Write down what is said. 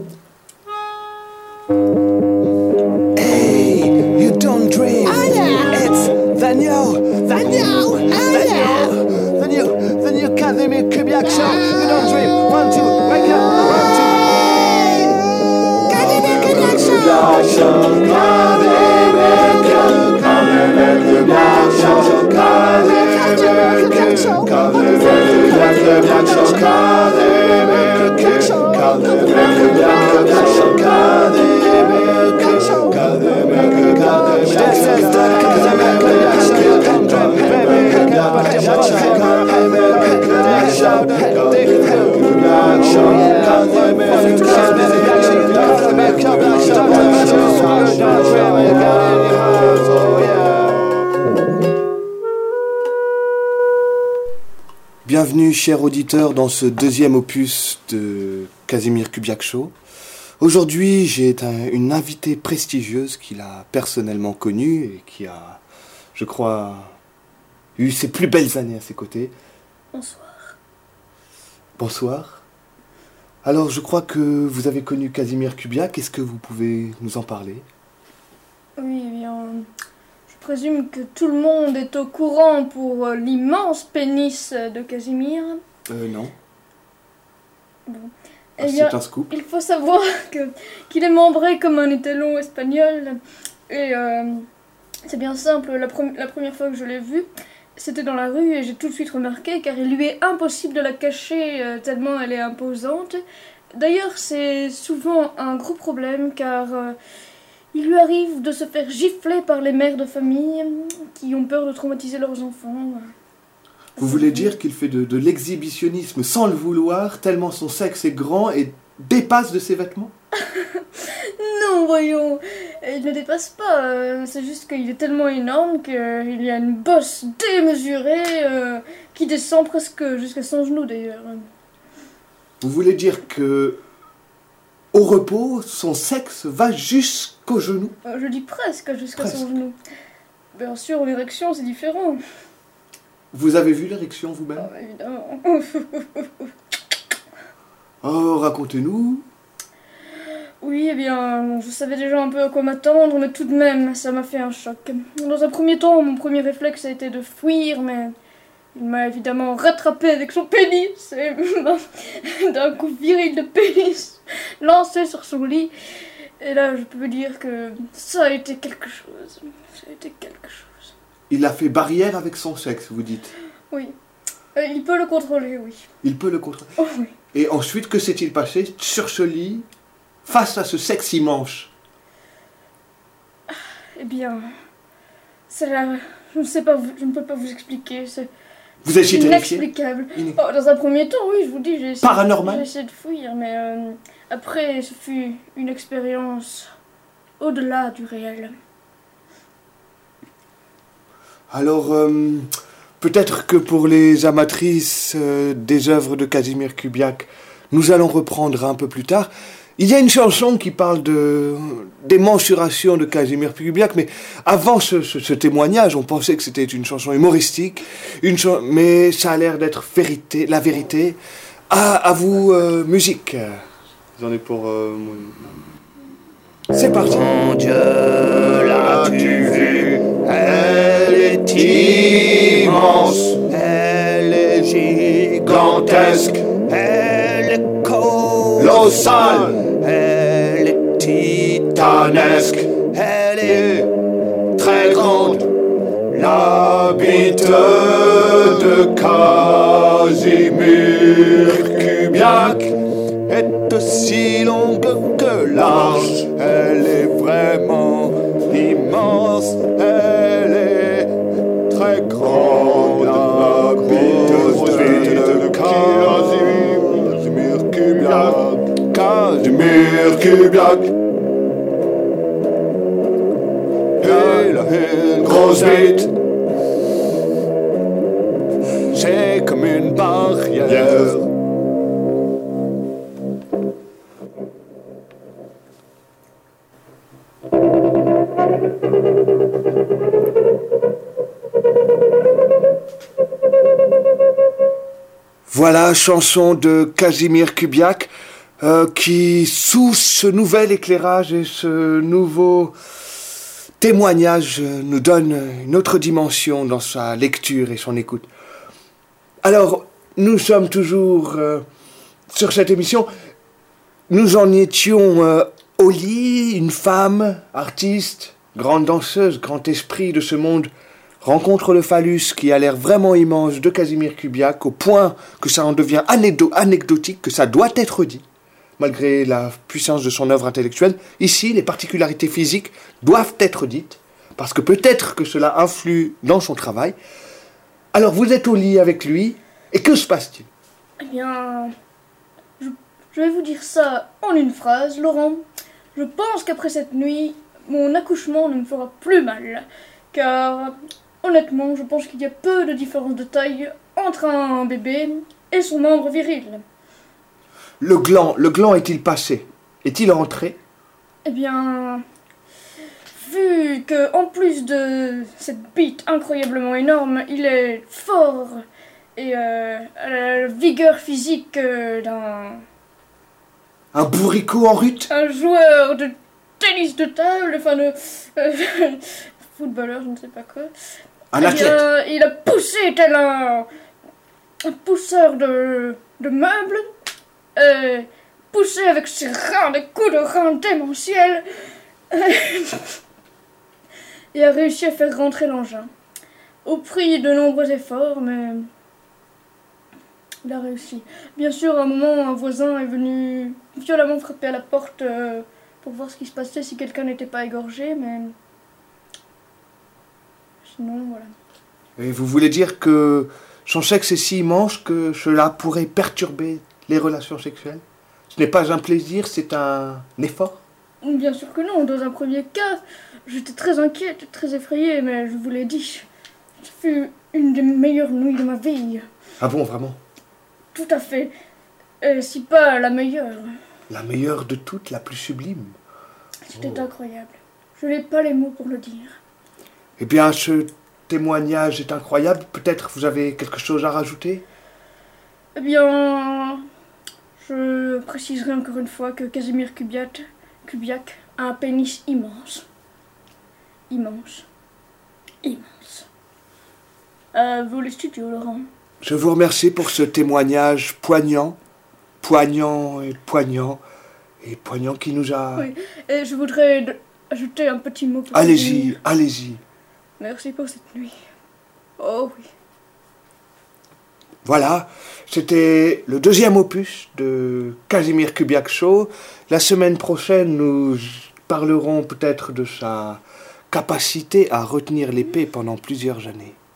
Hey, you don't dream. It's the new Kazimir Kubiak show. You don't dream. 1, 2, wake up. 1, 2. Kazimir Kubiak show. Bienvenue, chers auditeurs, dans ce deuxième opus de Kazimir Kubiak Show. Aujourd'hui, j'ai une invitée prestigieuse qu'il a personnellement connue et qui a, je crois, eu ses plus belles années à ses côtés. Bonsoir. Bonsoir. Alors, je crois que vous avez connu Kazimir Kubiak. Est-ce que vous pouvez nous en parler ? Oui, eh bien, je présume que tout le monde est au courant pour l'immense pénis de Kazimir. Non. Bon. Ah, Eh bien, c'est un scoop. il faut savoir qu'il est membré comme un étalon espagnol. Et c'est bien simple, la première fois que je l'ai vu, c'était dans la rue et j'ai tout de suite remarqué car il lui est impossible de la cacher tellement elle est imposante. D'ailleurs, c'est souvent un gros problème car il lui arrive de se faire gifler par les mères de famille qui ont peur de traumatiser leurs enfants. Vous voulez dire qu'il fait de l'exhibitionnisme sans le vouloir, tellement son sexe est grand et dépasse de ses vêtements ? Non, voyons, il ne dépasse pas, c'est juste qu'il est tellement énorme qu'il y a une bosse démesurée qui descend presque jusqu'à son genou d'ailleurs. Vous voulez dire que, au repos, son sexe va jusqu'au genou ? Je dis presque jusqu'à Presque. son genou. Bien sûr, l'érection c'est différent. Vous avez vu l'érection vous-même ? Ah, évidemment. Oh, racontez-nous. Oui, eh bien, je savais déjà un peu à quoi m'attendre, mais tout de même, ça m'a fait un choc. Dans un premier temps, mon premier réflexe a été de fuir, mais il m'a évidemment rattrapé avec son pénis et m'a, d'un coup viril de pénis, lancé sur son lit. Et là, je peux vous dire que ça a été quelque chose. Ça a été quelque chose. Il a fait barrière avec son sexe, vous dites. Oui. Il peut le contrôler, oui. Il peut le contrôler. Oh oui. Et ensuite, que s'est-il passé sur ce lit, face à ce sexe immense ? Eh bien, c'est là. Je ne sais pas, je ne peux pas vous expliquer. C'est Vous étiez terrifié ? inexplicable. Oh, dans un premier temps, oui, je vous dis, j'ai essayé, Paranormal ? j'ai essayé de fuir, mais après, ce fut une expérience au-delà du réel. Alors, peut-être que pour les amatrices des œuvres de Kazimir Kubiak, nous allons reprendre un peu plus tard. Il y a une chanson qui parle des mensurations de Kazimir Kubiak, mais avant ce témoignage, on pensait que c'était une chanson humoristique, mais ça a l'air d'être la vérité. Ah, à vous, musique. J'en ai pour... C'est parti. Mon Dieu, l'as-tu vu? Elle est immense, elle est gigantesque, elle est colossale, elle est titanesque, elle est très grande. La bite de Kazimir Kubiak est aussi longue que large. Elle est vraiment immense. Elle est très grande. La bite de Kazimir Kubiak. Kazimir Kubiak. Elle a une grosse bite. C'est comme une barrière. Voilà, chanson de Kazimir Kubiak. qui, sous ce nouvel éclairage et ce nouveau témoignage, nous donne une autre dimension dans sa lecture et son écoute. Alors, nous sommes toujours sur cette émission. Nous en étions au lit, une femme, artiste, grande danseuse, grand esprit de ce monde, rencontre le phallus qui a l'air vraiment immense de Casimir Kubiak, au point que ça en devient anecdotique, que ça doit être dit, malgré la puissance de son œuvre intellectuelle. Ici, les particularités physiques doivent être dites, parce que peut-être que cela influe dans son travail. Alors, vous êtes au lit avec lui, et que se passe-t-il ? Eh bien, je vais vous dire ça en une phrase, Laurent. Je pense qu'après cette nuit, mon accouchement ne me fera plus mal, car honnêtement, je pense qu'il y a peu de différence de taille entre un bébé et son membre viril. Le gland est-il passé ? Est-il rentré ? Eh bien, vu que en plus de cette bite incroyablement énorme, il est fort et a la vigueur physique d'un... Un bourricot en rut ? Un joueur de tennis de table, enfin de... footballeur, je ne sais pas quoi. Un athlète ? Il a poussé tel un pousseur de meubles, poussé avec ses reins, des coups de reins démentiels, et a réussi à faire rentrer l'engin. Au prix de nombreux efforts, mais il a réussi. Bien sûr, à un moment, un voisin est venu violemment frapper à la porte pour voir ce qui se passait, si quelqu'un n'était pas égorgé, mais... Sinon, voilà. Et vous voulez dire que son sexe est si immense que cela pourrait perturber les relations sexuelles ? Ce n'est pas un plaisir, c'est un effort ? Bien sûr que non. Dans un premier cas, j'étais très inquiète, très effrayée, mais je vous l'ai dit. Ce fut une des meilleures nuits de ma vie. Ah bon, vraiment ? Tout à fait. Et si pas la meilleure. La meilleure de toutes, la plus sublime. C'était incroyable. Je n'ai pas les mots pour le dire. Eh bien, ce témoignage est incroyable. Peut-être vous avez quelque chose à rajouter ? Eh bien, je préciserai encore une fois que Casimir Kubiak a un pénis immense. Immense. Immense. Vous les studios, Laurent. Je vous remercie pour ce témoignage poignant qui nous a... Oui, et je voudrais ajouter un petit mot pour Allez-y, finir. allez-y. Merci pour cette nuit. Oh oui. Voilà, c'était le deuxième opus de Casimir Kubiak Show. La semaine prochaine, nous parlerons peut-être de sa capacité à retenir l'épée pendant plusieurs années.